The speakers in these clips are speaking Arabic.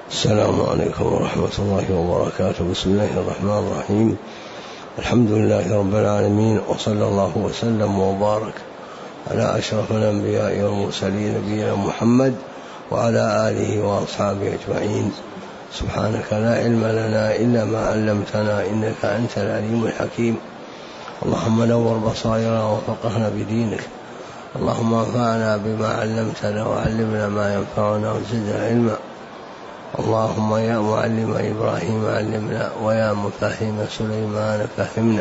السلام عليكم ورحمة الله وبركاته. بسم الله الرحمن الرحيم. الحمد لله رب العالمين، وصلى الله وسلم وبارك على أشرف الأنبياء والمرسلين نبينا محمد وعلى آله وأصحابه أجمعين. سبحانك لا علم لنا إلا ما علمتنا إنك أنت العليم الحكيم. اللهم نور بصائرنا وفقهنا بدينك. اللهم انفعنا بما علمتنا وعلمنا ما ينفعنا وزدنا علما. اللهم يا معلم إبراهيم علمنا، ويا مفهم سليمان فهمنا.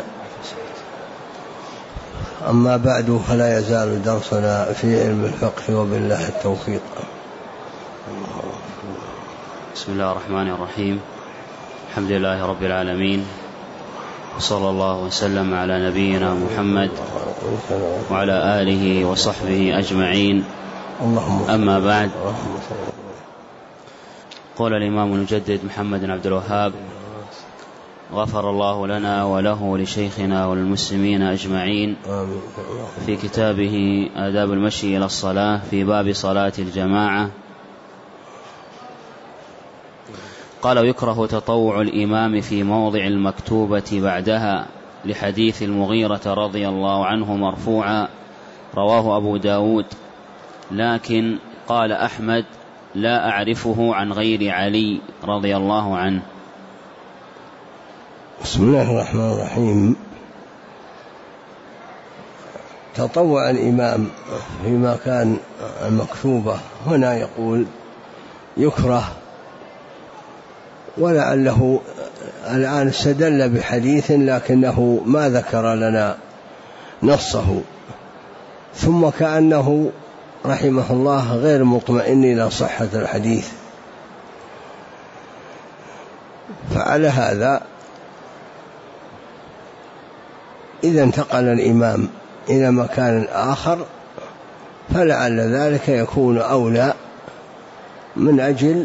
أما بعد، فلا يزال درسنا في علم الفقه، وبالله التوفيق. بسم الله الرحمن الرحيم. الحمد لله رب العالمين، وصلى الله وسلم على نبينا محمد وعلى آله وصحبه أجمعين. أما بعد، قال الإمام المجدد محمد بن عبد الوهاب غفر الله لنا وله ولشيخنا وللمسلمين أجمعين في كتابه آداب المشي إلى الصلاة في باب صلاة الجماعة، قال: ويكره تطوع الإمام في موضع المكتوبة بعدها، لحديث المغيرة رضي الله عنه مرفوعا، رواه أبو داود، لكن قال أحمد: لا أعرفه عن غير علي رضي الله عنه. بسم الله الرحمن الرحيم. تطوع الإمام في مكان المكتوبة، هنا يقول يكره، ولعله الآن استدل بحديث لكنه ما ذكر لنا نصه، ثم كأنه رحمه الله غير مطمئن إلى صحة الحديث، فعلى هذا إذا انتقل الإمام إلى مكان آخر فلعل ذلك يكون أولى، من أجل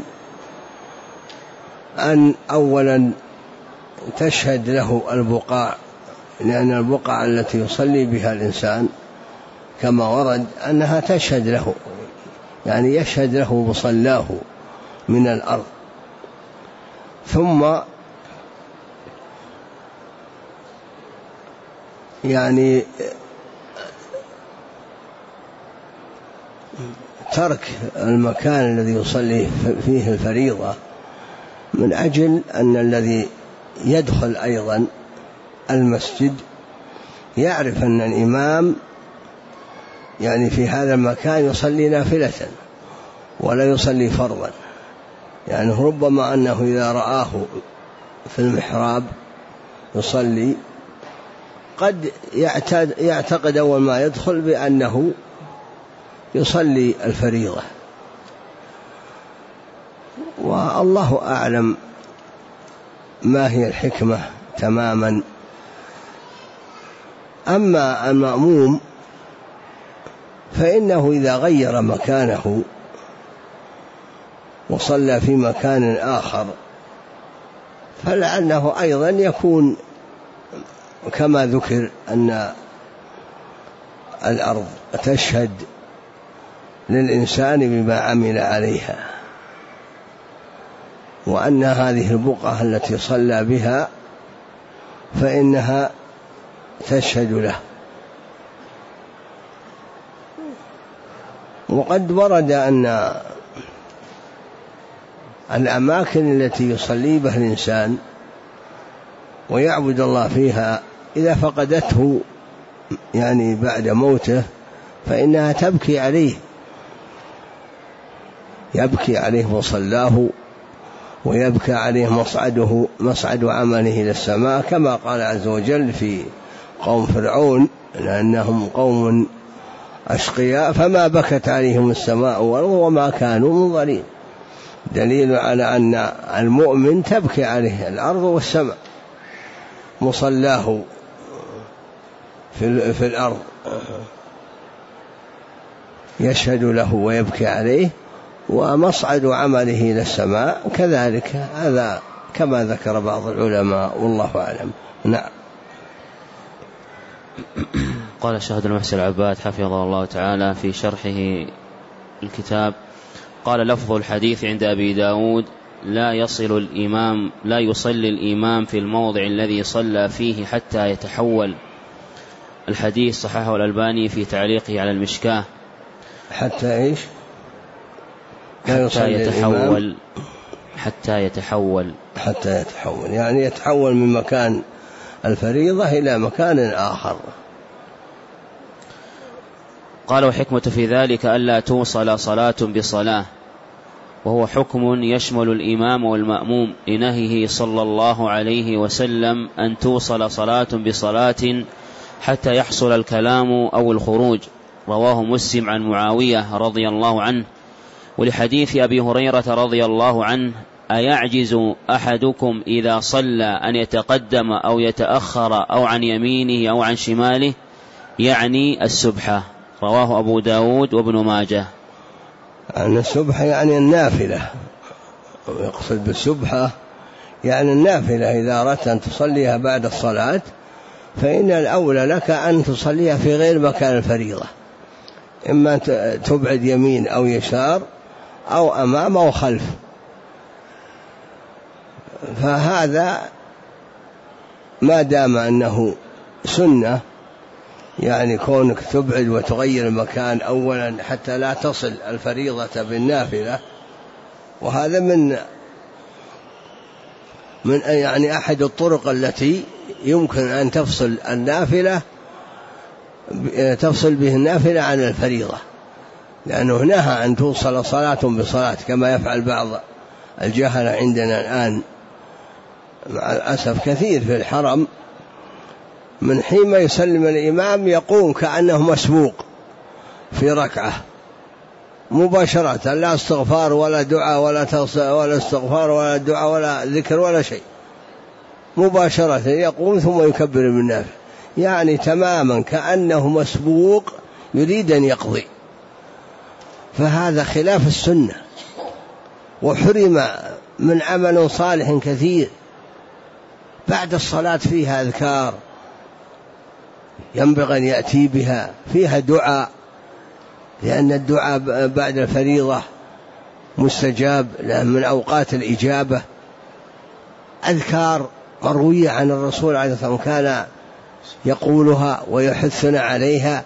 أن أولا تشهد له البقاع، لأن البقعة التي يصلي بها الإنسان كما ورد أنها تشهد له، يعني يشهد له مصلاه من الأرض. ثم يعني ترك المكان الذي يصلي فيه الفريضة، من أجل أن الذي يدخل أيضا المسجد يعرف أن الإمام يعني في هذا المكان يصلي نافلة ولا يصلي فرضا، يعني ربما أنه إذا رآه في المحراب يصلي قد يعتقد أول ما يدخل بأنه يصلي الفريضة، والله أعلم ما هي الحكمة تماما. أما المأموم فإنه إذا غير مكانه وصلى في مكان آخر فلعله أيضا يكون كما ذكر أن الأرض تشهد للإنسان بما عمل عليها، وأن هذه البقعة التي صلى بها فإنها تشهد له. وقد ورد أن الأماكن التي يصلي بها الإنسان ويعبد الله فيها إذا فقدته يعني بعد موته فإنها تبكي عليه، يبكي عليه مصلاه، ويبكى عليه مصعد عمله إلى السماء، كما قال عز وجل في قوم فرعون: لأنهم قوم أشقياء فما بكت عليهم السماء والأرض وما كانوا منظرين. دليل على أن المؤمن تبكي عليه الأرض والسماء، مصلاه في الأرض يشهد له ويبكي عليه، ومصعد عمله إلى السماء كذلك، هذا كما ذكر بعض العلماء والله أعلم. نعم. قال الشيخ المحسن العباد حفظه الله تعالى في شرحه الكتاب: قال: لفظ الحديث عند أبي داود لا يصلي الإمام في الموضع الذي صلى فيه حتى يتحول. الحديث صححه الألباني في تعليقه على المشكاة. حتى إيش؟ حتى يتحول يعني يتحول من مكان الفريضة إلى مكان آخر. قال: وحكمة في ذلك ألا توصل صلاة بصلاة، وهو حكم يشمل الإمام والمأموم لنهيه صلى الله عليه وسلم أن توصل صلاة بصلاة حتى يحصل الكلام أو الخروج. رواه مسلم عن معاوية رضي الله عنه. ولحديث أبي هريرة رضي الله عنه: أيعجز أحدكم إذا صلى أن يتقدم أو يتأخر أو عن يمينه أو عن شماله، يعني السبحة. رواه أبو داود وابن ماجه. أن السبحة يعني النافلة، ويقصد بالسبحة يعني النافلة. إذا أردت أن تصليها بعد الصلاة فإن الأولى لك أن تصليها في غير مكان الفريضة، إما تبعد يمين أو يسار أو أمام أو خلف. فهذا ما دام أنه سنة، يعني كونك تبعد وتغير المكان أولا حتى لا تصل الفريضة بالنافلة، وهذا من يعني أحد الطرق التي يمكن أن تفصل به النافلة عن الفريضة، لأنه نهى أن توصل صلاة بصلاة كما يفعل بعض الجهلة عندنا الآن مع الأسف كثير في الحرم. من حين ما يسلم الإمام يقوم كأنه مسبوق في ركعة مباشرة، لا استغفار ولا دعاء ولا استغفار ولا دعاء ولا ذكر ولا شيء، مباشرة يقوم ثم يكبر بالنافلة، يعني تماما كأنه مسبوق يريد أن يقضي. فهذا خلاف السنة، وحرم من عمل صالح كثير. بعد الصلاة فيها أذكار ينبغي أن يأتي بها، فيها دعاء، لأن الدعاء بعد الفريضة مستجاب من أوقات الإجابة. أذكار مروية عن الرسول عليه الصلاة والسلام كان يقولها ويحثنا عليها.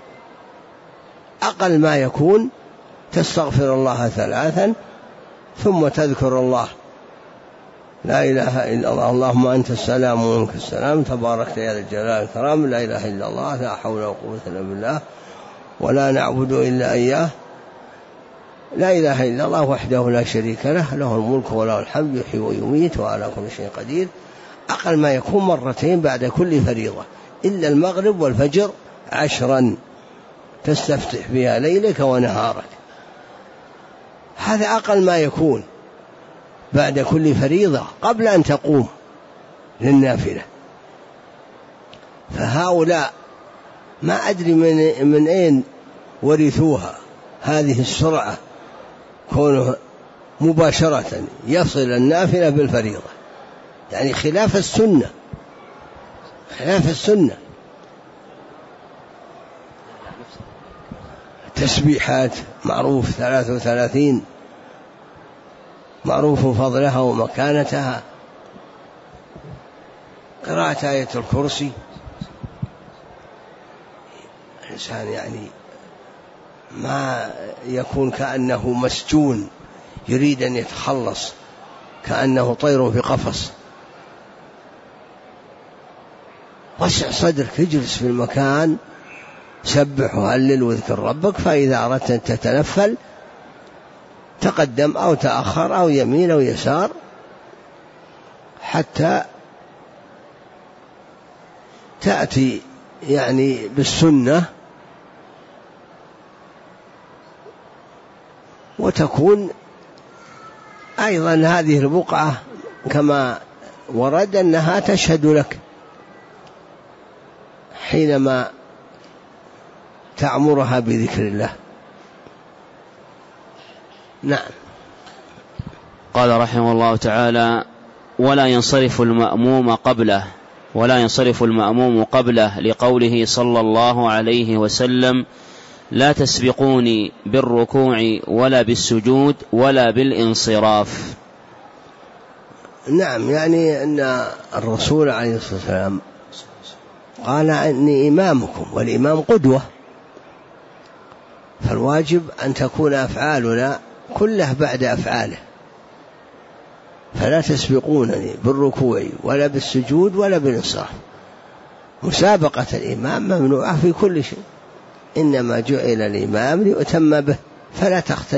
أقل ما يكون تستغفر الله 3 ثم تذكر الله: لا إله إلا الله، اللهم أنت السلام ومنك السلام، تبارك يا ذا الجلال والإكرام، لا إله إلا الله، لا حول ولا قوة إلا بالله، ولا نعبد إلا إياه، لا إله إلا الله وحده لا شريك له، له الملك وله الحمد، يحيي ويميت وعلى كل شيء قدير. أقل ما يكون 2 بعد كل فريضة، إلا المغرب والفجر 10 تستفتح بها ليلك ونهارك. هذا أقل ما يكون بعد كل فريضة قبل أن تقوم للنافلة. فهؤلاء ما أدري من أين ورثوها هذه السرعة، كونه مباشرة يصل النافلة بالفريضة، يعني خلاف السنة. تسبيحات معروف 33 معروف فضلها ومكانتها. قراءة آية الكرسي، الإنسان يعني ما يكون كأنه مسجون يريد أن يتخلص، كأنه طير في قفص. وسع صدرك، اجلس في المكان، سبح وهلل واذكر ربك. فإذا أردت أن تتنفل تقدم أو تأخر أو يمين أو يسار حتى تأتي يعني بالسنة، وتكون أيضا هذه البقعة كما ورد أنها تشهد لك حينما تعمرها بذكر الله. نعم. قال رحمه الله تعالى: ولا ينصرف المأموم قبله لقوله صلى الله عليه وسلم: لا تسبقوني بالركوع ولا بالسجود ولا بالانصراف. نعم، يعني أن الرسول عليه الصلاة والسلام قال إني إمامكم، والإمام قدوة، فالواجب أن تكون أفعالنا كلها بعد أفعاله، فلا تسبقونني بالركوع ولا بالسجود ولا بالانصراف. مسابقة الإمام ممنوعة في كل شيء، إنما جعل الإمام ليؤتم به، فلا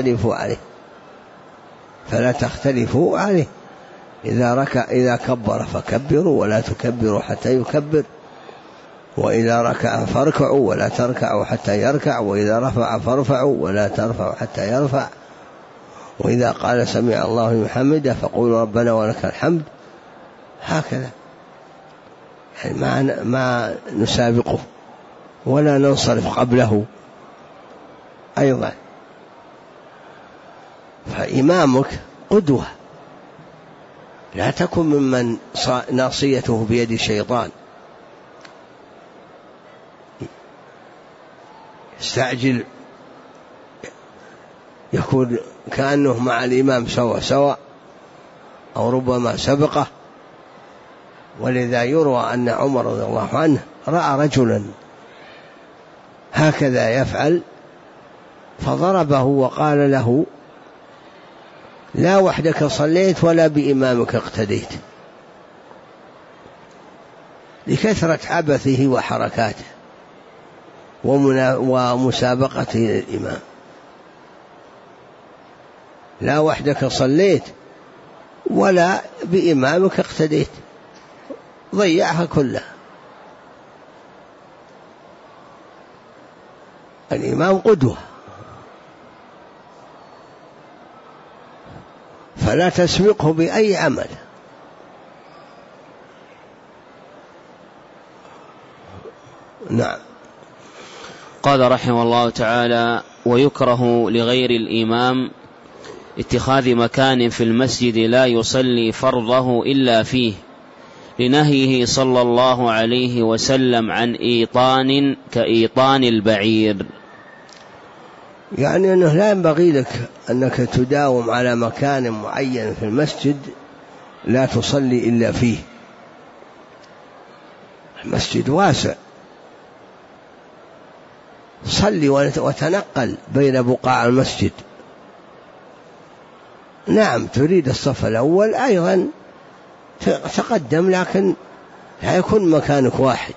تختلفوا عليه. إذا كبر فكبروا ولا تكبروا حتى يكبر، وإذا ركع فاركعوا ولا تركعوا حتى يركع، وإذا رفع فارفعوا ولا ترفعوا حتى يرفع، وإذا قال سمع الله لمن حمده فقولوا ربنا ولك الحمد. هكذا، يعني ما نسابقه ولا ننصرف قبله أيضا. فإمامك قدوة، لا تكن ممن ناصيته بيد الشيطان يستعجل، يكون كأنه مع الإمام سوا أو ربما سبقه. ولذا يروى أن عمر رضي الله عنه رأى رجلا هكذا يفعل فضربه وقال له: لا وحدك صليت ولا بإمامك اقتديت، لكثرة عبثه وحركاته ومسابقته للإمام. لا وحدك صليت ولا بإمامك اقتديت، ضيعها كلها. الإمام قدوة، فلا تسبقه بأي عمل. نعم. قال رحمه الله تعالى: ويكره لغير الإمام اتخاذ مكان في المسجد لا يصلي فرضه إلا فيه، لنهيه صلى الله عليه وسلم عن إيطان كإيطان البعير. يعني أنه لا ينبغي لك أنك تداوم على مكان معين في المسجد لا تصلي إلا فيه. المسجد واسع، صلي وتنقل بين بقاع المسجد. نعم، تريد الصف الأول أيضا تقدم، لكن لا يكون مكانك واحد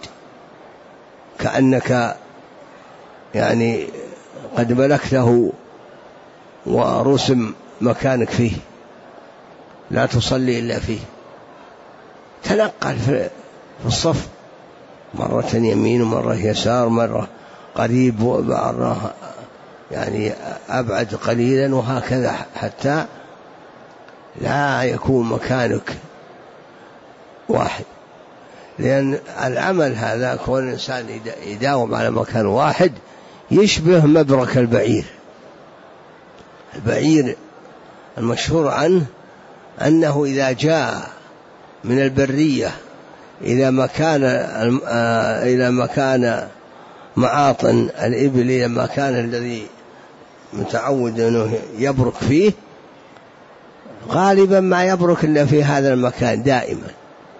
كأنك يعني قد ملكته ورسم مكانك فيه، لا تصلي إلا فيه. تنقل في الصف، مرة يمين ومرة يسار، مرة قريب ومرة يعني أبعد قليلا، وهكذا حتى لا يكون مكانك واحد. لأن العمل هذا كون الإنسان يداوم على مكان واحد يشبه مبرك البعير. البعير المشهور عنه أنه إذا جاء من البرية إلى مكان معاطن الإبل، إلى المكان الذي متعود أنه يبرك فيه، غالبا ما يبرك إلا في هذا المكان دائما،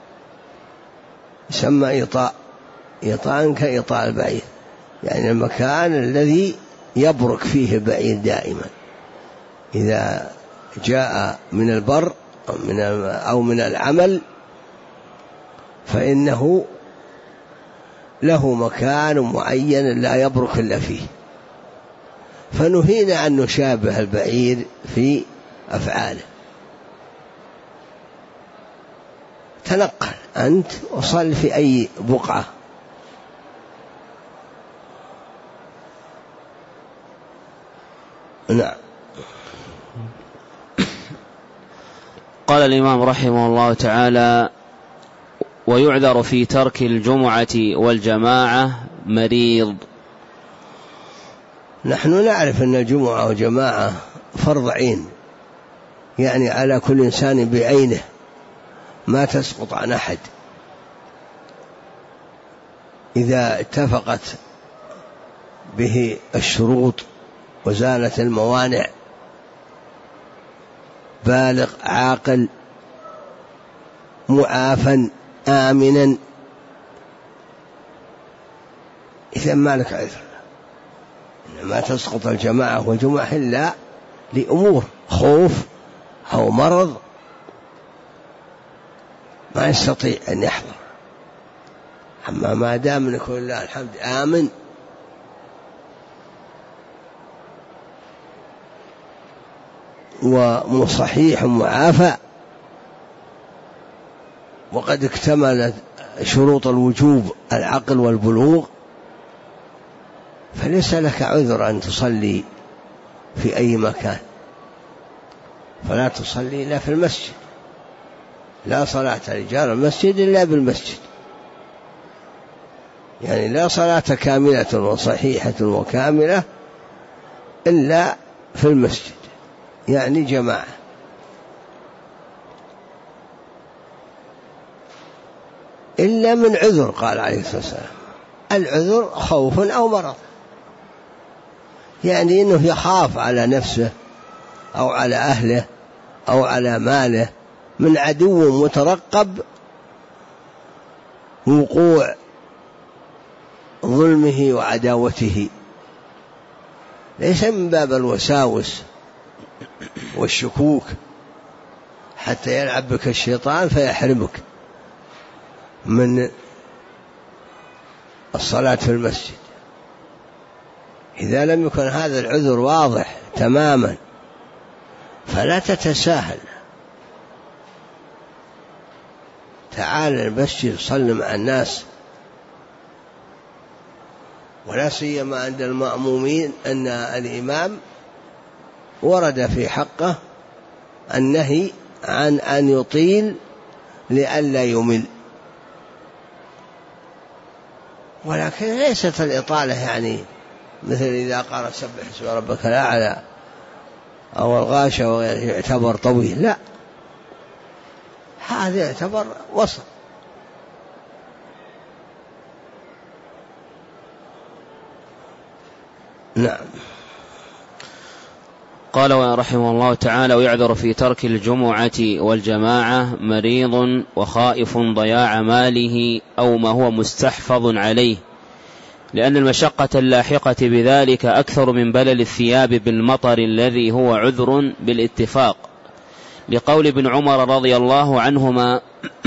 يسمى إيطان كإيطاء البعير، يعني المكان الذي يبرك فيه البعير دائما. إذا جاء من البر أو من العمل فإنه له مكان معين لا يبرك إلا فيه. فنهينا أن نشابه البعير في أفعاله. تنقل أنت وصل في أي بقعة. نعم. قال الإمام رحمه الله تعالى: ويعذر في ترك الجمعة والجماعة مريض. نحن نعرف أن الجمعة والجماعة فرض عين، يعني على كل إنسان بعينه، ما تسقط عن أحد إذا اتفقت به الشروط وزالت الموانع، بالغ عاقل معافا آمنا، إذا ما لك عذر. إنما تسقط الجماعة والجمعة إلا لأمور خوف أو مرض ما يستطيع أن يحضر. أما ما دام نقول الله الحمد آمن وصحيح معافى وقد اكتملت شروط الوجوب العقل والبلوغ، فليس لك عذر أن تصلي في أي مكان. فلا تصلي إلا في المسجد، لا صلاة رجال المسجد إلا بالمسجد، يعني لا صلاة كاملة وصحيحة وكاملة إلا في المسجد، يعني جماعة. إلا من عذر، قال عليه الصلاة والسلام العذر خوف أو مرض، يعني أنه يخاف على نفسه أو على أهله أو على ماله من عدو مترقب وقوع ظلمه وعداوته، ليس من باب الوساوس والشكوك حتى يلعب بك الشيطان فيحرمك من الصلاة في المسجد. إذا لم يكن هذا العذر واضح تماما فلا تتساهل، تعال المسجد صل مع الناس، ولا سيما عند المأمومين أن الإمام ورد في حقه النهي عن أن يطيل لئلا يمل، ولكن ليست الإطالة يعني مثل إذا قال سبح اسم ربك الأعلى أو الغاشة يعتبر طويل، لا، هذا يعتبر وسط. نعم. قال رحمه الله تعالى: ويعذر في ترك الجمعة والجماعة مريض وخائف ضياع ماله أو ما هو مستحفظ عليه، لأن المشقة اللاحقة بذلك أكثر من بلل الثياب بالمطر الذي هو عذر بالاتفاق، لقول ابن عمر رضي الله عنهما: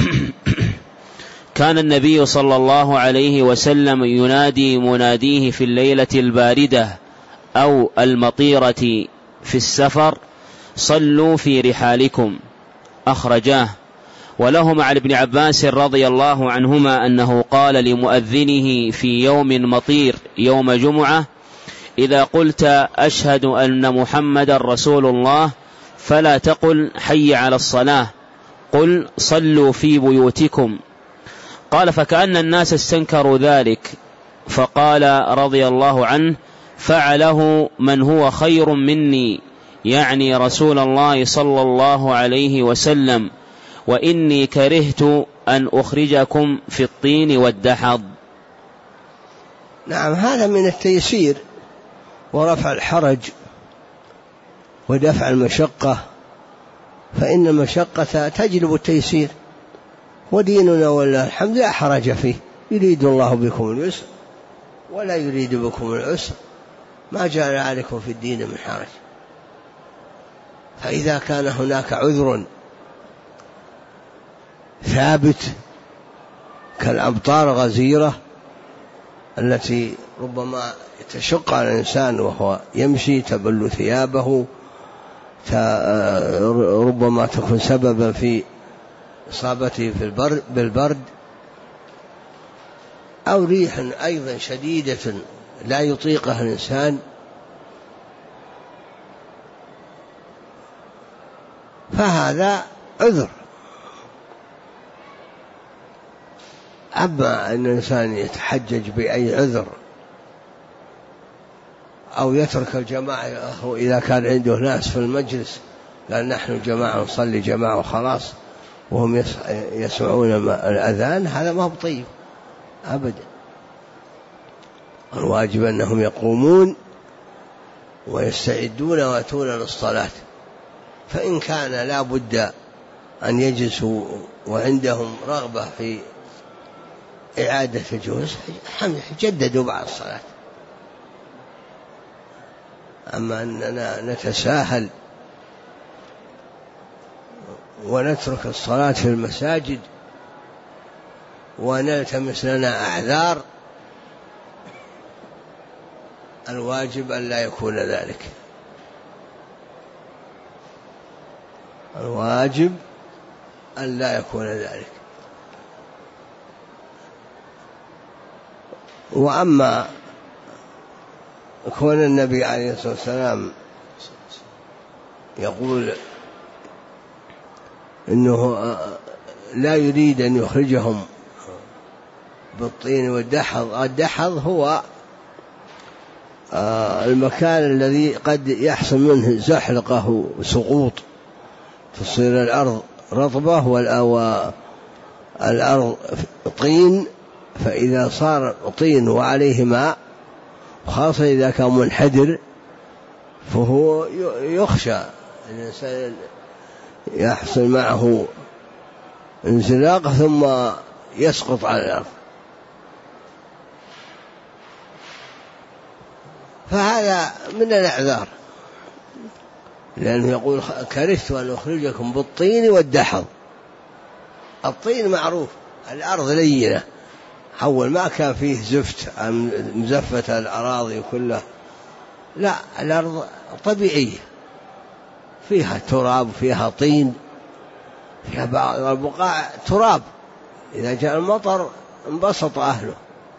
كان النبي صلى الله عليه وسلم ينادي مناديه في الليلة الباردة أو المطيرة في السفر: صلوا في رحالكم، أخرجاه. ولهما عن ابن عباس رضي الله عنهما أنه قال لمؤذنه في يوم مطير يوم جمعة: إذا قلت أشهد أن محمد رسول الله فلا تقل حي على الصلاة، قل صلوا في بيوتكم. قال: فكأن الناس استنكروا ذلك، فقال رضي الله عنه: فعله من هو خير مني، يعني رسول الله صلى الله عليه وسلم، وإني كرهت أن أخرجكم في الطين والدحض. نعم، هذا من التيسير ورفع الحرج ودفع المشقة، فإن المشقة تجلب التيسير، وديننا والله الحمد لا حرج فيه، يريد الله بكم اليسر ولا يريد بكم العسر، ما جعل عليكم في الدين من حرج. فإذا كان هناك عذر ثابت كالأمطار غزيرة التي ربما تشق على الإنسان وهو يمشي، تبل ثيابه، ربما تكون سببا في إصابته بالبرد، أو ريح أيضا شديدة لا يطيقها الإنسان، فهذا عذر. أما أن الإنسان يتحجج بأي عذر أو يترك الجماعة إذا كان عنده ناس في المجلس، قال نحن جماعة نصلي جماعة وخلاص، وهم يسمعون الأذان، هذا ما هو طيب أبدا. الواجب أنهم يقومون ويستعدون ويأتون للصلاة، فإن كان لا بد أن يجلسوا وعندهم رغبة في إعادة الجلوس جددوا بعد الصلاة. أما أننا نتساهل ونترك الصلاة في المساجد ونلتمس لنا أعذار، الواجب أن لا يكون ذلك. الواجب أن لا يكون ذلك. وأما كون النبي عليه الصلاة والسلام يقول إنه لا يريد أن يخرجهم بالطين والدحض، الدحض هو المكان الذي قد يحصل منه زحلقة وسقوط، تصير الأرض رطبة والأرض طين، فإذا صار طين وعليه ماء، خاصة إذا كان منحدر، فهو يخشى الإنسان يحصل معه انزلاق ثم يسقط على الأرض. فهذا من الأعذار، لأنه يقول كرهت أن أخرجكم بالطين والدحض. الطين معروف، الأرض لينة، أول ما كان فيه زفت مزفة الأراضي كلها، لا، الأرض طبيعية فيها تراب، فيها طين، فيها بعض البقاع تراب، إذا جاء المطر انبسط أهله،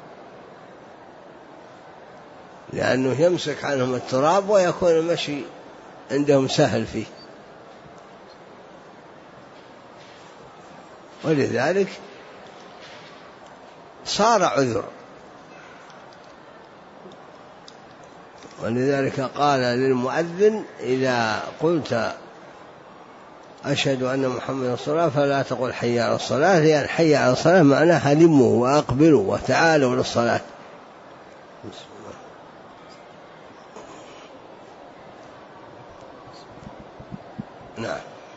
لأنه يمسك عنهم التراب ويكون المشي عندهم سهل فيه. ولذلك صار عذر. ولذلك قال للمؤذن إذا قلت أشهد أن محمد رسول الله فلا تقل حي على الصلاة، لأن حي على الصلاة معناها لموا وأقبلوا وتعالوا للصلاة. نعم.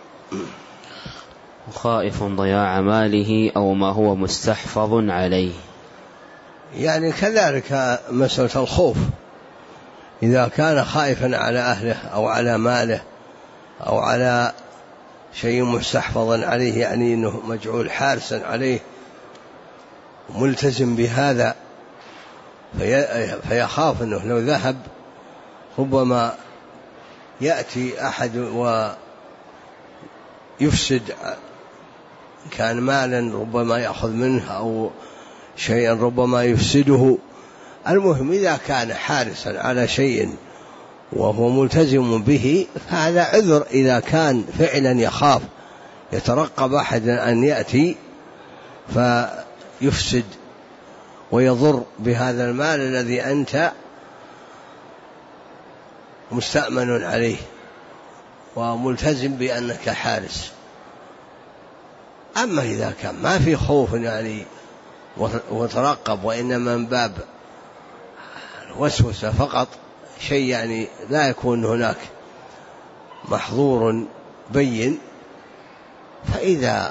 خائف ضياع ماله أو ما هو مستحفظ عليه، يعني كذلك مسألة الخوف، إذا كان خائفا على أهله أو على ماله أو على شيء مستحفظا عليه، يعني أنه مجعول حارسا عليه ملتزم بهذا، فيخاف أنه لو ذهب ربما يأتي أحد ويفسد، كان مالا ربما يأخذ منه أو شيئا ربما يفسده. المهم إذا كان حارسا على شيء وهو ملتزم به فهذا عذر، إذا كان فعلا يخاف يترقب أحدا أن يأتي فيفسد ويضر بهذا المال الذي أنت مستأمن عليه وملتزم بأنك حارس. أما إذا كان ما في خوف يعني وترقب، وإنما من باب وسوسة فقط، شيء يعني لا يكون هناك محظور بين، فإذا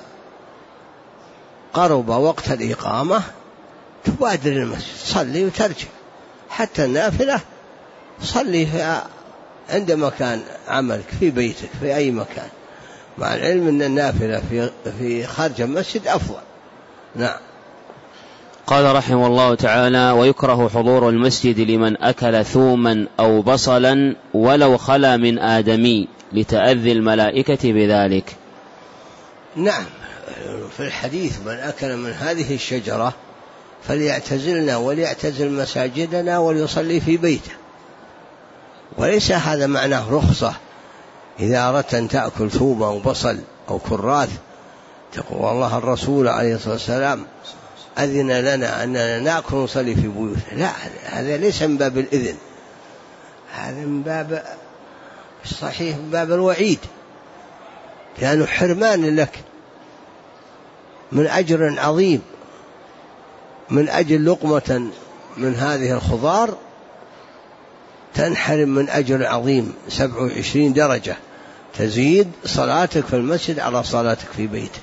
قرب وقت الإقامة تبادر المسجد، صلي وترجع، حتى النافلة صلي عند مكان عملك في بيتك في أي مكان، مع العلم أن النافلة في خارج المسجد أفضل. نعم. قال رحمه الله تعالى: ويكره حضور المسجد لمن أكل ثوما أو بصلا ولو خلا من آدمي لتأذي الملائكة بذلك. نعم، في الحديث من أكل من هذه الشجرة فليعتزلنا وليعتزل مساجدنا وليصلي في بيته. وليس هذا معناه رخصة إذا أردت أن تأكل ثوم أو بصل أو كراث تقول والله الرسول عليه الصلاة والسلام أذن لنا أننا نأكل ونصلي في بيوتنا. لا، هذا ليس من باب الإذن، هذا من باب صحيح من باب الوعيد، لأنه حرمان لك من أجر عظيم، من أجل لقمة من هذه الخضار تنحرم من أجر عظيم 27 درجة تزيد صلاتك في المسجد على صلاتك في بيتك.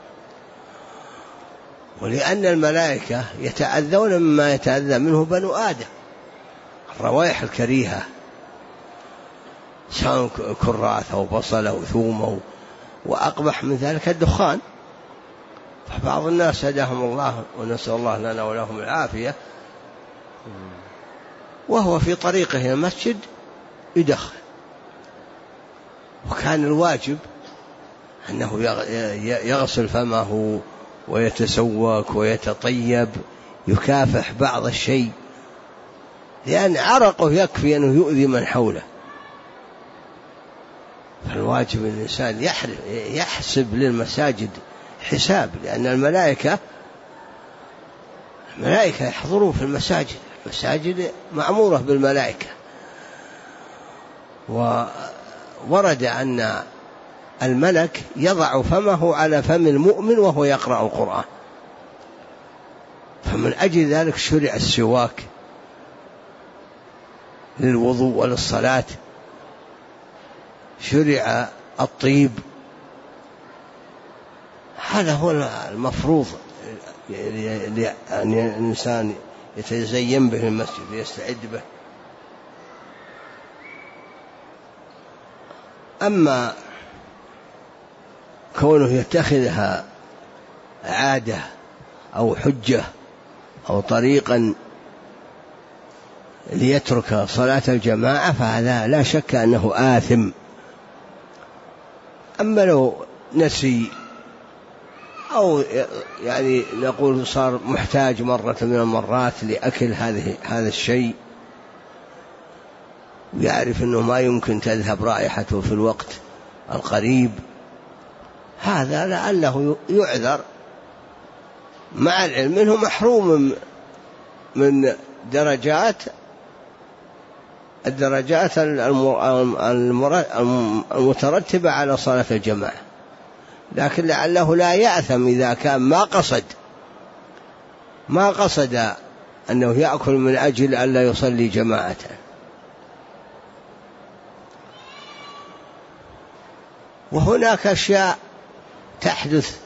ولأن الملائكة يتأذون مما يتأذى منه بنو آدم، الروائح الكريهة سواء كراث أو بصل أو ثوم وأقبح من ذلك الدخان. فبعض الناس هداهم الله ونسأل الله لنا ولهم العافية وهو في طريقه إلى المسجد يدخن، وكان الواجب أنه يغسل فمه ويتسوك ويتطيب، يكافح بعض الشيء، لأن عرقه يكفي أنه يؤذي من حوله. فالواجب الإنسان يحسب للمساجد حساب، لأن الملائكة يحضرون في المساجد، المساجد معمورة بالملائكة. وورد أن الملك يضع فمه على فم المؤمن وهو يقرأ القرآن، فمن أجل ذلك شرع السواك للوضوء وللصلاة، شرع الطيب. هذا هو المفروض أن الإنسان يتزين به المسجد ويستعد به. أما كونه يتخذها عادة أو حجة أو طريقا ليترك صلاة الجماعة فهذا لا شك أنه آثم. أما لو نسي أو يعني نقول صار محتاج مرة من المرات لأكل هذا الشيء، ويعرف أنه ما يمكن تذهب رائحته في الوقت القريب، هذا لعله يعذر، مع العلم أنه محروم من الدرجات المترتبة على صلاة الجماعة، لكن لعله لا يأثم إذا كان ما قصد أنه يأكل من أجل ألا يصلي جماعة. وهناك أشياء تحدث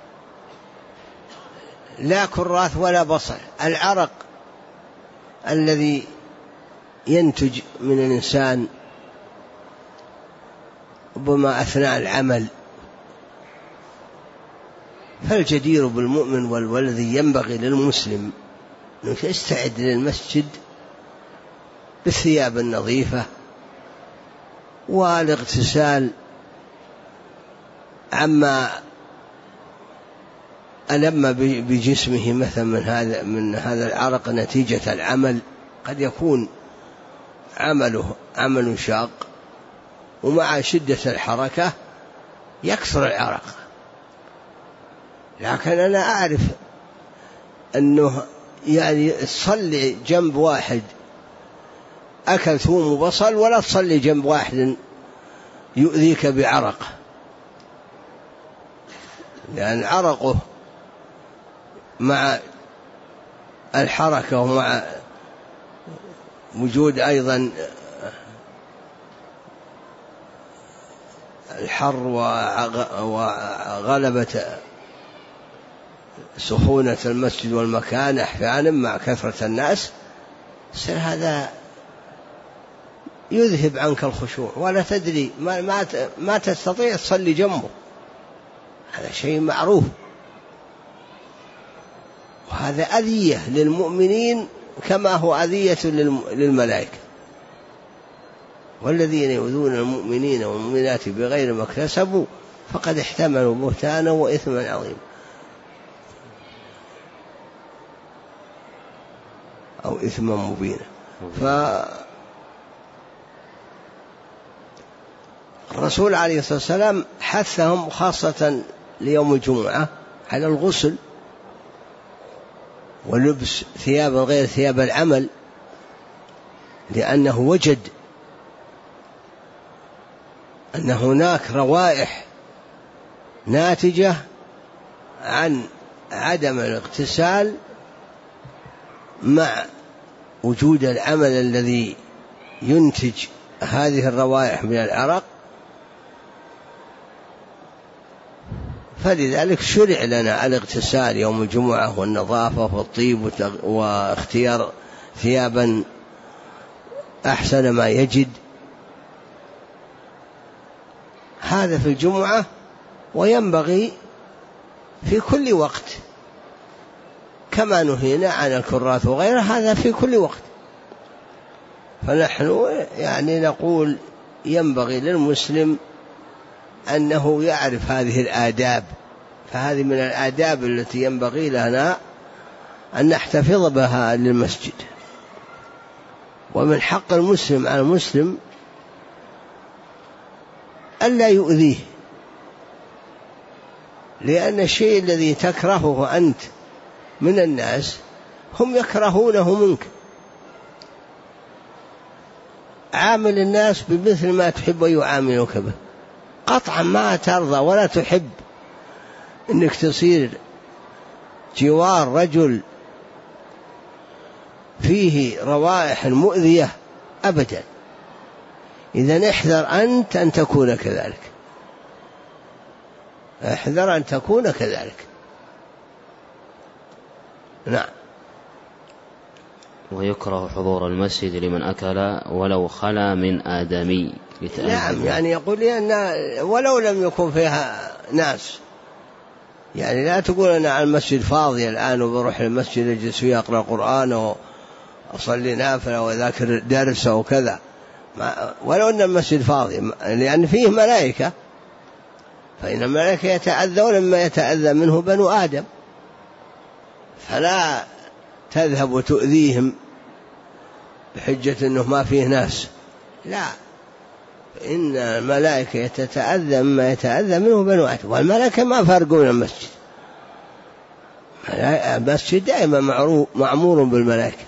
لا كراث ولا بصل، العرق الذي ينتج من الإنسان ربما أثناء العمل، فالجدير بالمؤمن والذي ينبغي للمسلم أنه يستعد للمسجد بالثياب النظيفة والاغتسال عما ألم بجسمه مثلا من هذا العرق نتيجة العمل. قد يكون عمله عمل شاق ومع شدة الحركة يكثر العرق، لكن أنا أعرف أنه يعني تصلي جنب واحد أكل ثوم وبصل، ولا تصلي جنب واحد يؤذيك بعرق، لأن عرقه مع الحركة ومع وجود أيضا الحر وغلبة سخونة المسجد والمكان أحيانا مع كثرة الناس، هذا يذهب عنك الخشوع ولا تدري ما تستطيع تصلي جنبه، هذا شيء معروف. وهذا أذية للمؤمنين كما هو أذية للملائكة، والذين يؤذون المؤمنين والمؤمنات بغير ما اكتسبوا فقد احتملوا بهتانا وإثما عظيما أو إثما مبينا. فالرسول عليه الصلاة والسلام حثهم خاصة ليوم الجمعة على الغسل ولبس ثياب غير ثياب العمل، لأنه وجد أن هناك روائح ناتجة عن عدم الاغتسال مع وجود العمل الذي ينتج هذه الروائح من العرق، فلذلك شرع لنا الاغتسال يوم الجمعة والنظافة والطيب واختيار ثيابا أحسن ما يجد، هذا في الجمعة، وينبغي في كل وقت كما نهينا عن الكرات وغيرها، هذا في كل وقت. فنحن يعني نقول ينبغي للمسلم أنه يعرف هذه الآداب، فهذه من الآداب التي ينبغي لنا أن نحتفظ بها للمسجد. ومن حق المسلم على المسلم ألا يؤذيه، لأن الشيء الذي تكرهه أنت من الناس هم يكرهونه منك. عامل الناس بمثل ما تحب يعاملك به، قطعا ما ترضى ولا تحب أنك تصير جوار رجل فيه روائح مؤذية أبدا. إذن احذر أنت أن تكون كذلك، احذر أن تكون كذلك. نعم. ويكره حضور المسجد لمن أكل ولو خلا من آدمي. نعم، يعني يقول لأن ولو لم يكن فيها ناس، يعني لا تقول أنا على المسجد فاضي الآن وبروح المسجد أجلس فيه أقرأ قرآن وأصلي نافلة وذاكر درس أو كذا، ولو أن المسجد فاضي، لأن فيه ملائكة، فإن الملائكة يتأذون مما يتأذى منه بنو آدم، فلا تذهب وتؤذيهم بحجة أنه ما فيه ناس، لا، إن الملائكة تتأذى مما يتأذى منه بنو آدم، والملائكة ما فارقون المسجد، المسجد دائما معمور بالملائكة.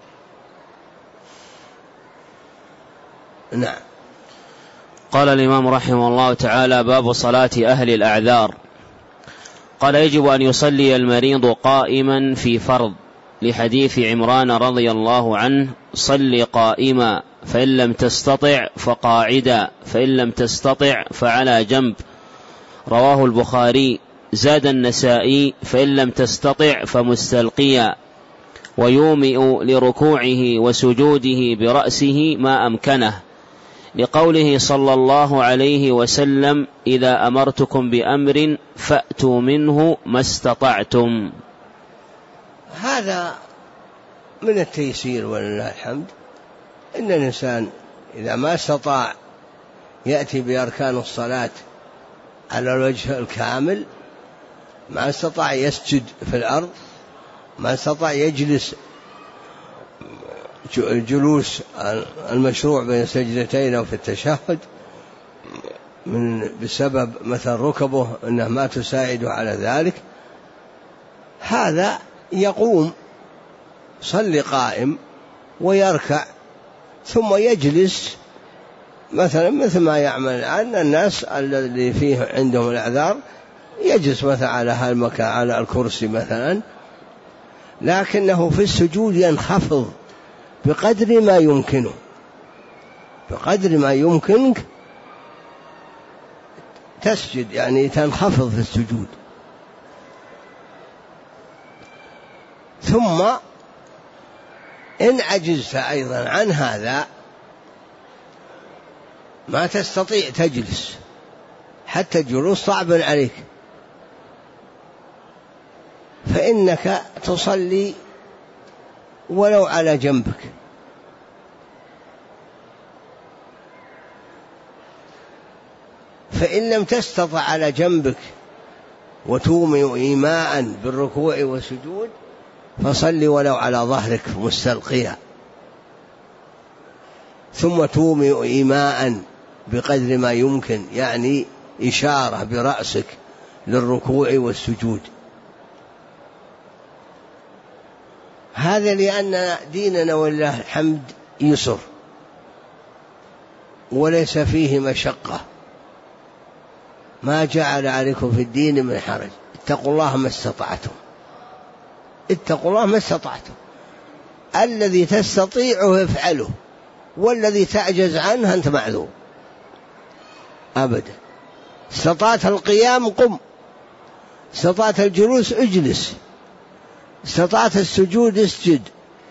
نعم. قال الإمام رحمه الله تعالى: باب صلاة أهل الأعذار. قال: يجب أن يصلي المريض قائما في فرض، لحديث عمران رضي الله عنه: صل قائما، فإن لم تستطع فقاعدا، فإن لم تستطع فعلى جنب. رواه البخاري. زاد النسائي: فإن لم تستطع فمستلقيا، ويومئ لركوعه وسجوده برأسه ما أمكنه، لقوله صلى الله عليه وسلم: إذا أمرتكم بأمر فأتوا منه ما استطعتم. هذا من التيسير ولله الحمد، إن الإنسان إذا ما استطاع يأتي بأركان الصلاة على الوجه الكامل، ما استطاع يسجد في الأرض، ما استطاع يجلس الجلوس المشروع بين سجدتين أو في التشهد بسبب مثل ركبه أنه ما تساعد على ذلك، هذا يقوم صلي قائم ويركع ثم يجلس، مثلا مثل ما يعمل الآن الناس الذي فيه عندهم الأعذار، يجلس مثلا على هالمكان على الكرسي مثلا، لكنه في السجود ينخفض بقدر ما يمكنه، بقدر ما يمكنك تسجد، يعني تنخفض في السجود. ثم إن عجزت أيضا عن هذا، ما تستطيع تجلس حتى الجلوس صعب عليك، فإنك تصلي ولو على جنبك، فإن لم تستطع على جنبك وتومئ إيماء بالركوع والسجود، فصل ولو على ظهرك مستلقيا، ثم تومئ إيماء بقدر ما يمكن، يعني إشارة برأسك للركوع والسجود. هذا لأن ديننا ولله الحمد يسر وليس فيه مشقة، ما جعل عليكم في الدين من حرج، اتقوا الله ما استطعتم، اتقوا الله ما استطعتم، الذي تستطيعه افعله، والذي تعجز عنه أنت معذور أبدا. استطعت القيام قم، استطعت الجلوس اجلس، استطعت السجود اسجد.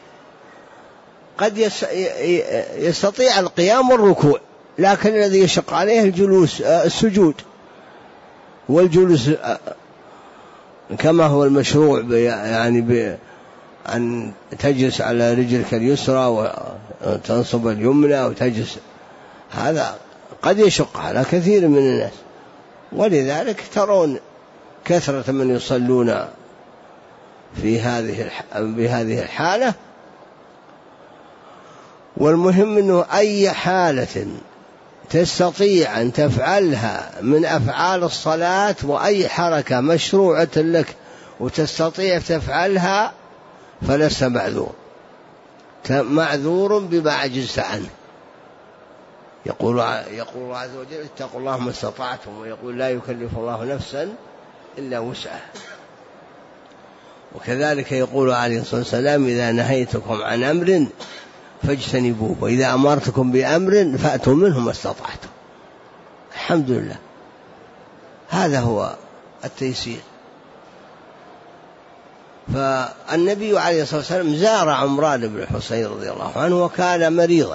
قد يستطيع القيام والركوع، لكن الذي يشق عليه الجلوس السجود والجلوس كما هو المشروع، يعني أن تجلس على رجلك اليسرى وتنصب اليمنى وتجلس، هذا قد يشق على كثير من الناس. ولذلك ترون كثرة من يصلون بهذه الحالة. والمهم أنه أي حالة تستطيع أن تفعلها من أفعال الصلاة، وأي حركة مشروعة لك وتستطيع تفعلها، فلست معذور بما عجزت عنه. يقول عز وجل: اتقوا الله ما استطعتم، ويقول: لا يكلف الله نفسا إلا وسعها. وكذلك يقول عليه الصلاة والسلام: إذا نهيتكم عن أمر فاجتنبوه، وإذا أمرتكم بأمر فأتوا منه ما استطعتم. الحمد لله، هذا هو التيسير. فالنبي عليه الصلاة والسلام زار عمران بن الحصين رضي الله عنه وكان مريضا،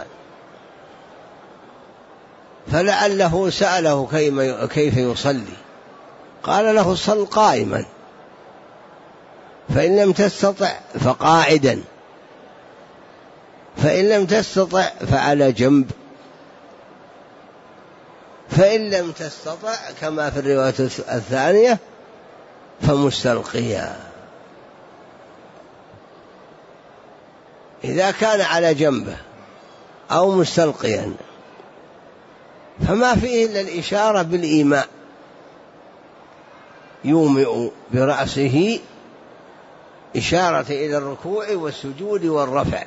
فلعله سأله كيف يصلي، قال له: صل قائما، فإن لم تستطع فقاعدا، فإن لم تستطع فعلى جنب، فإن لم تستطع كما في الرواية الثانية فمستلقيا. إذا كان على جنبه أو مستلقيا فما فيه إلا الإشارة بالإيماء، يومئ برأسه إشارة إلى الركوع والسجود والرفع.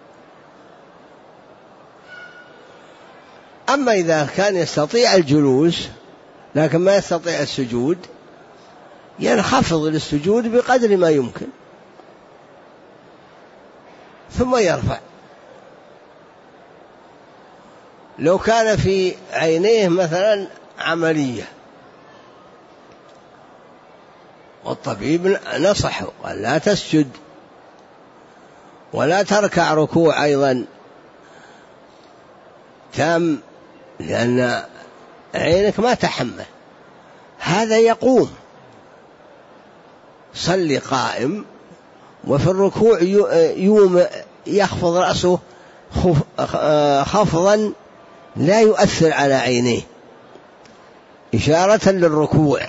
أما إذا كان يستطيع الجلوس لكن ما يستطيع السجود، ينخفض للسجود بقدر ما يمكن ثم يرفع. لو كان في عينيه مثلا عملية والطبيب نصحه قال: لا تسجد ولا تركع ركوع أيضا تام، لأن عينك ما تحمل، هذا يقوم، صلي قائم، وفي الركوع يخفض رأسه خفضا لا يؤثر على عينيه، إشارة للركوع،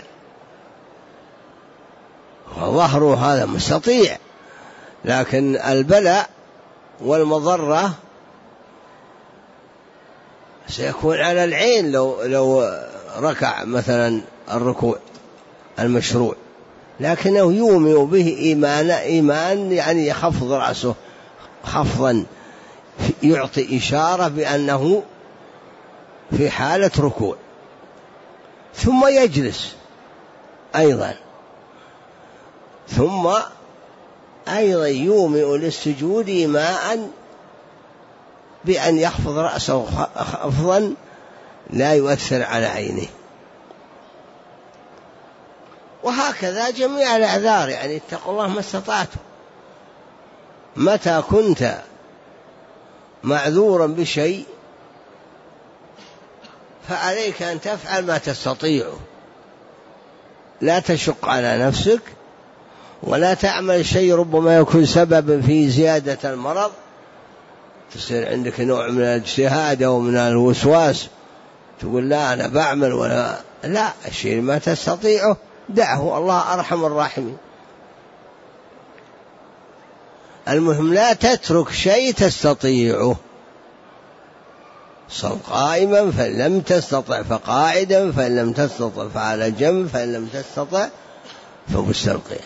وظهره هذا مستطيع. لكن البلاء والمضرة سيكون على العين لو ركع مثلا الركوع المشروع، لكنه يومئ به إيمان يعني يخفض رأسه خفضا، يعطي إشارة بأنه في حالة ركوع، ثم يجلس أيضا، ثم أيضا يومئ للسجود إيماء بأن يخفض رأسه خفضا لا يؤثر على عينه. وهكذا جميع الأعذار، يعني اتقوا الله ما استطعتم. متى كنت معذورا بشيء فعليك أن تفعل ما تستطيعه، لا تشق على نفسك، ولا تعمل شيء ربما يكون سببا في زيادة المرض، تصير عندك نوع من الاجتهاد أو من الوسواس، تقول: لا أنا بعمل ولا لا، الشيء ما تستطيعه دعه، الله أرحم الراحمين. المهم لا تترك شيء تستطيعه، صل قائما، فإن لم تستطع فقاعدا، فإن لم تستطع فعلى جنب، فإن لم تستطع فمستلقيا.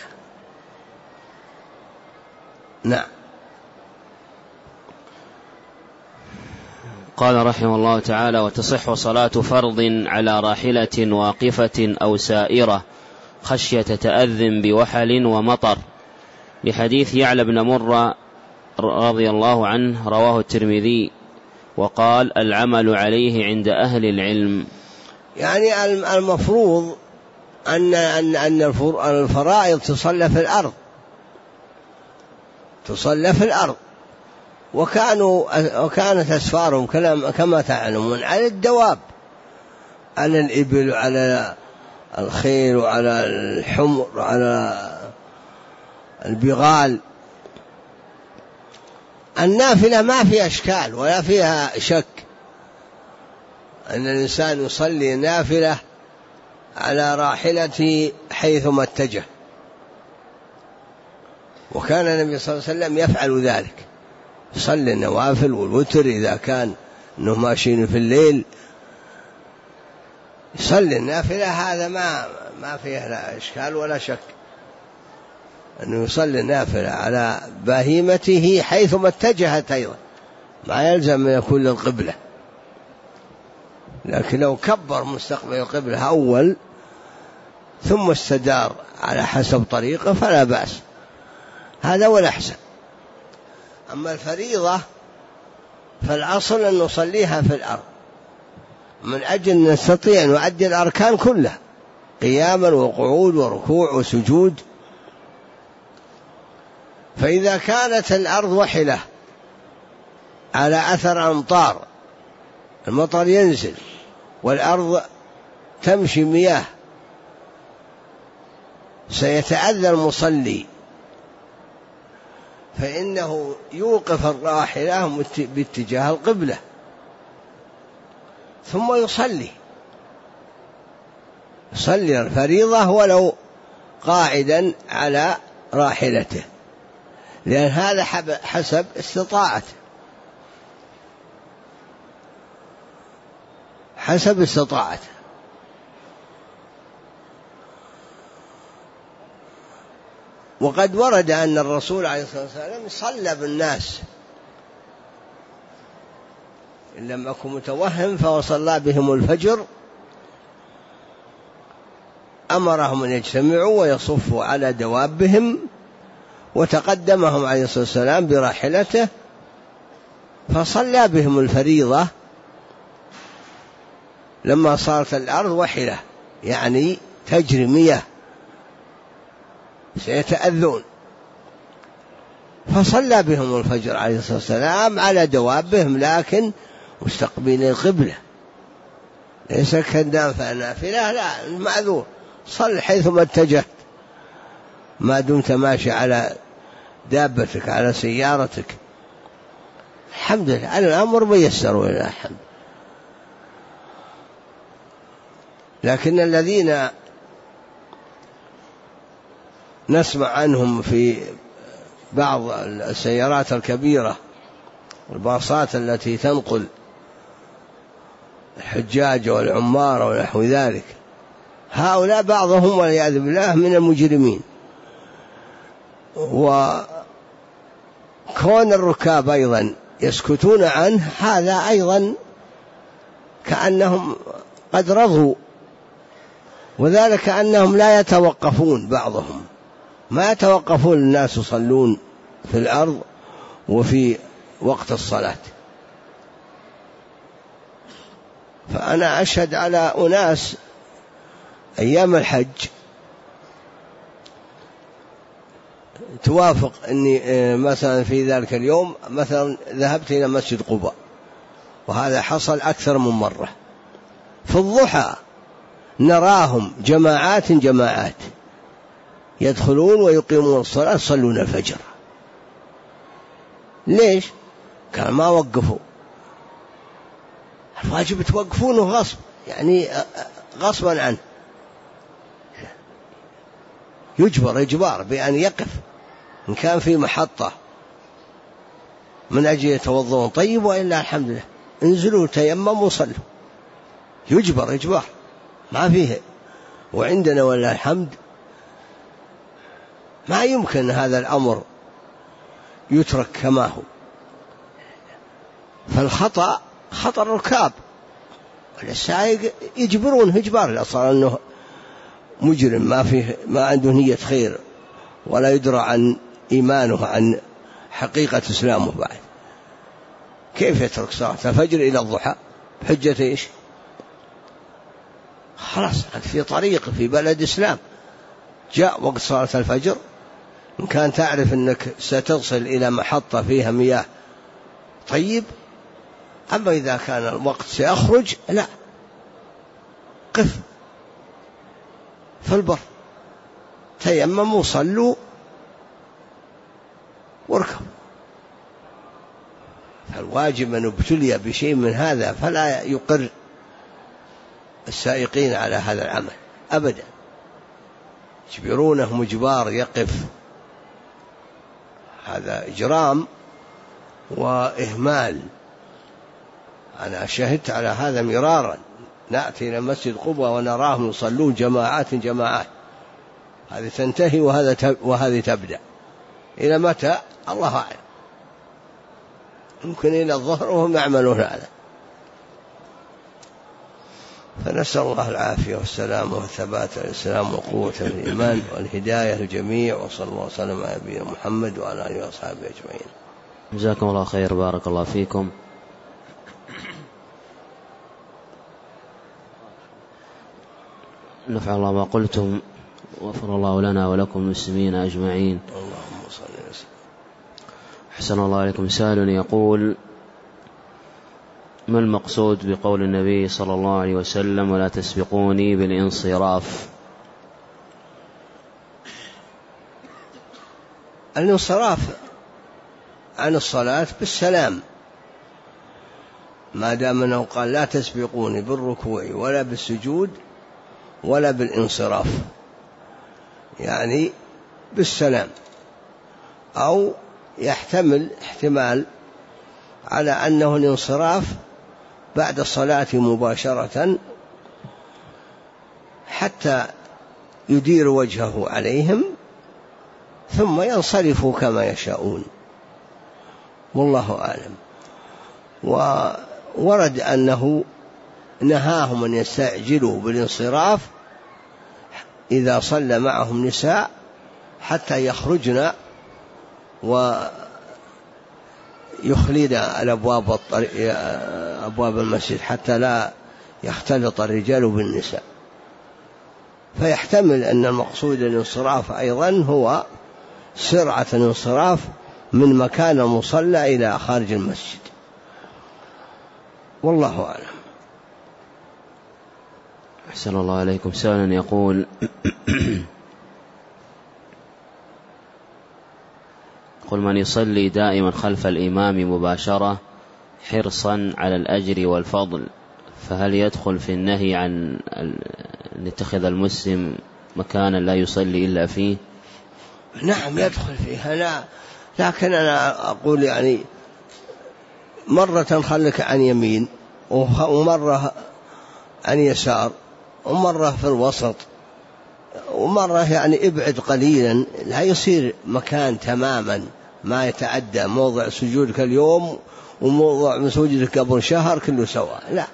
نعم. قال رحمه الله تعالى: وتصح صلاة فرض على راحلة واقفة أو سائرة خشية تأذن بوحل ومطر، لحديث يعلى بن مرة رضي الله عنه، رواه الترمذي، وقال: العمل عليه عند أهل العلم. يعني المفروض أن الفرائض تصلى في الأرض، وكانت أسفارهم كما تعلمون على الدواب، على الإبل وعلى الخيل وعلى الحمر وعلى البغال. النافلة ما فيها إشكال ولا فيها شك أن الإنسان يصلي نافلة على راحلته حيثما اتجه، وكان النبي صلى الله عليه وسلم يفعل ذلك، يصلي النوافل والوتر إذا كان أنه ماشيين في الليل يصلي النافلة. هذا ما فيه لا إشكال ولا شك أنه يصلي النافلة على بهيمته حيثما اتجهت، أيضا ما يلزم أن يكون للقبلة، لكن لو كبر مستقبل القبلة أول ثم استدار على حسب طريقه فلا بأس، هذا هو الأحسن. أما الفريضة فالأصل أن نصليها في الأرض من أجل أن نستطيع أن نؤدي الأركان كلها، قياما وقعود وركوع وسجود. فإذا كانت الأرض وحلة على أثر أمطار، المطر ينزل والأرض تمشي مياه، سيتأذى المصلي، فإنه يوقف الراحلة باتجاه القبلة ثم يصلي الفريضة ولو قاعدا على راحلته، لأن هذا حسب استطاعته. وقد ورد أن الرسول عليه الصلاة والسلام صلى بالناس إن لم أكن متوهم، فصلى بهم الفجر، أمرهم أن يجتمعوا ويصفوا على دوابهم، وتقدمهم عليه الصلاة والسلام براحلته فصلى بهم الفريضة لما صارت الأرض وحلة، يعني تجري مياه سيتأذون، فصلى بهم الفجر عليه الصلاة والسلام على دوابهم لكن مستقبل القبلة، ليس كنافلة، لا، المعذور صل حيثما اتجهت ما دمت ماشي على دابتك على سيارتك. الحمد لله الأمر ميسر ولله الحمد. لكن الذين نسمع عنهم في بعض السيارات الكبيرة والباصات التي تنقل الحجاج والعمار ونحو ذلك، هؤلاء بعضهم والعياذ بالله من المجرمين. وكون الركاب أيضا يسكتون عنه هذا أيضا كأنهم قد رضوا، وذلك أنهم لا يتوقفون، بعضهم ما يتوقفون، الناس يصلون في الأرض وفي وقت الصلاة. فأنا أشهد على أناس أيام الحج توافق أني مثلا في ذلك اليوم مثلا ذهبت إلى مسجد قباء، وهذا حصل أكثر من مرة، في الضحى نراهم جماعات يدخلون ويقيمون الصلاة، يصلون الفجر. ليش؟ كان ما وقفوا، الواجب توقفونه غصب، يعني غصبا عنه، يجبر إجبار بأن يقف إن كان في محطة من أجل يتوضون، طيب، وإلا الحمد لله انزلوا تيمموا وصلوا، يجبر إجبار ما فيه. وعندنا والله الحمد ما يمكن هذا الأمر يترك كما هو، فالخطأ خطأ الركاب، والسائق يجبرون إجبار، لا صار أنه مجرم ما عنده نية خير ولا يدرى عن إيمانه عن حقيقة إسلامه بعد، كيف يترك صلاة الفجر إلى الضحى بحجة إيش؟ خلاص في طريق في بلد إسلام، جاء وقت صلاة الفجر، إن كان تعرف أنك ستصل إلى محطة فيها مياه طيب، أما إذا كان الوقت سيخرج لا، قف في البر، تيمموا صلوا واركبوا. فالواجب من ابتلي بشيء من هذا فلا يقر السائقين على هذا العمل أبدا، يجبرونه مجبار يقف، هذا إجرام وإهمال. أنا شهدت على هذا مرارا، نأتي إلى مسجد قباء ونراهم يصلون جماعات، هذه تنتهي وهذه تبدأ، إلى متى الله أعلم، يمكن إلى الظهر وهم يعملون هذا. فنسأل الله العافية والسلام والثبات الإسلام وقوة الإيمان والهداية للجميع، وصلى الله وسلم على نبينا محمد وعلى آله وأصحابه أجمعين. جزاكم الله خير، بارك الله فيكم. نفع الله ما قلتم، وغفر الله لنا ولكم المسلمين أجمعين. اللهم صل وسلم. أحسن الله عليكم. سائل يقول: ما المقصود بقول النبي صلى الله عليه وسلم: ولا تسبقوني بالانصراف؟ الانصراف عن الصلاة بالسلام، ما دام أنه قال لا تسبقوني بالركوع ولا بالسجود ولا بالانصراف، يعني بالسلام، أو يحتمل احتمال على أنه الانصراف بعد الصلاة مباشرة حتى يدير وجهه عليهم ثم ينصرفوا كما يشاءون، والله أعلم. وورد أنه نهاهم أن يستعجلوا بالانصراف إذا صلى معهم نساء حتى يخرجن ويخلين أبواب المسجد حتى لا يختلط الرجال بالنساء. فيحتمل أن المقصود الانصراف أيضا هو سرعة الانصراف من مكان المصلى إلى خارج المسجد، والله أعلم. أحسن الله عليكم. سائل يقول: قل من يصلي دائما خلف الإمام مباشرة حرصا على الأجر والفضل، فهل يدخل في النهي عن أن يتخذ المسلم مكانا لا يصلي إلا فيه؟ نعم يدخل فيها، لا، لكن أنا أقول يعني مرة خلك عن يمين ومرة عن يسار ومرة في الوسط ومرة يعني ابعد قليلا، لا يصير مكان تماما ما يتعدى موضع سجودك اليوم وموضع سجودك قبل شهر كله سواء، لا،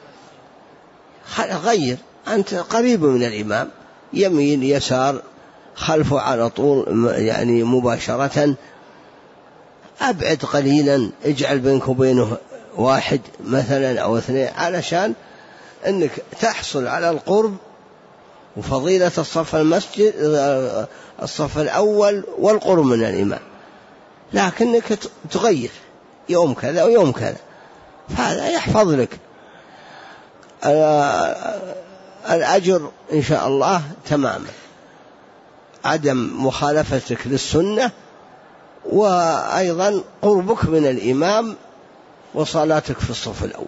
غير، أنت قريب من الإمام، يمين يسار خلفه على طول يعني مباشرة، أبعد قليلا، اجعل بينك وبينه 1 مثلا أو 2 علشان أنك تحصل على القرب وفضيلة الصف الأول والقرب من الإمام، لكنك تغير يوم كذا ويوم كذا، فهذا يحفظ لك الأجر إن شاء الله تماما، عدم مخالفتك للسنة وأيضا قربك من الإمام وصلاتك في الصف الأول.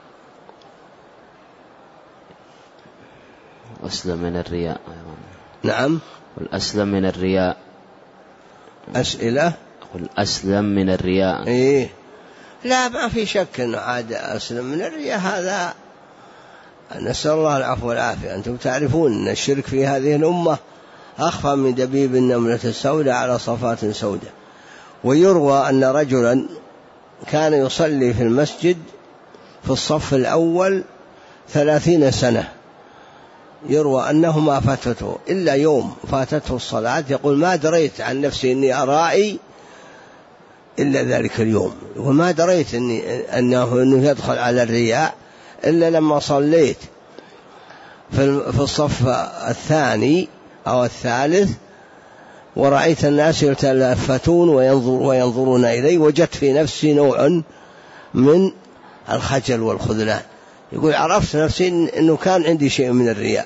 أسلم من الرياء. نعم، والأسلم من الرياء. أسئلة. قل أسلم من الرياء. إيه، لا، ما في شك أنه عاد أسلم من الرياء، هذا نسأل الله العفو والعافية. أنتم تعرفون أن الشرك في هذه الأمة أخفى من دبيب النملة السوداء على صفات سوداء. ويروى أن رجلا كان يصلي في المسجد في الصف الأول 30 سنة، يروى أنه ما فاتته إلا يوم فاتته الصلاة، يقول ما دريت عن نفسي أني أرائي إلا ذلك اليوم، وما دريت أنه يدخل على الرياء إلا لما صليت. في الصف الثاني أو الثالث ورأيت الناس يتلفتون وينظرون إلي، وجدت في نفسي نوع من الخجل والخذلان. يقول عرفت نفسي أنه كان عندي شيء من الرياء،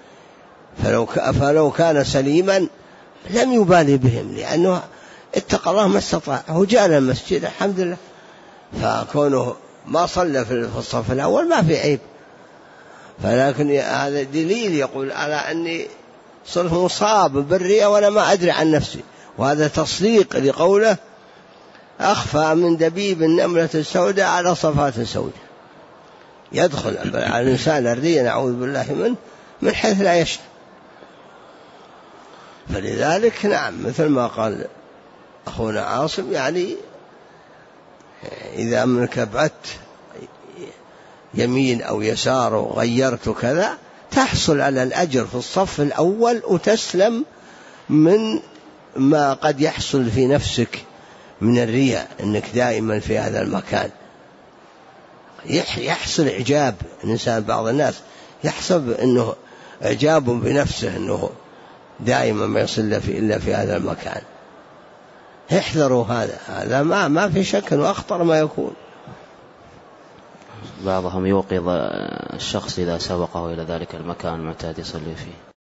فلو كان سليما لم يبالي بهم، لأنه اتقى الله ما استطاع، هو جاء المسجد الحمد لله، فكونه ما صلى في الصف الأول ما في عيب. فلكن هذا دليل يقول على أني صرت مصاب بالرياء وأنا ما أدري عن نفسي، وهذا تصديق لقوله أخفى من دبيب النملة السوداء على صفات سوداء. يدخل على الإنسان الرياء نعوذ بالله منه من حيث لا يشعر. فلذلك نعم مثل ما قال أخونا عاصم، يعني إذا أمرك بعدت يمين أو يسار وغيرت كذا تحصل على الأجر في الصف الأول وتسلم من ما قد يحصل في نفسك من الرياء، أنك دائما في هذا المكان. يحصل إعجاب الإنسان، بعض الناس يحسب أنه إعجاب بنفسه أنه دائما ما يصل إلا في هذا المكان. احذروا هذا ما في شك وأخطر ما يكون. بعضهم يوقظ الشخص إذا سبقه إلى ذلك المكان المعتاد يصلي فيه.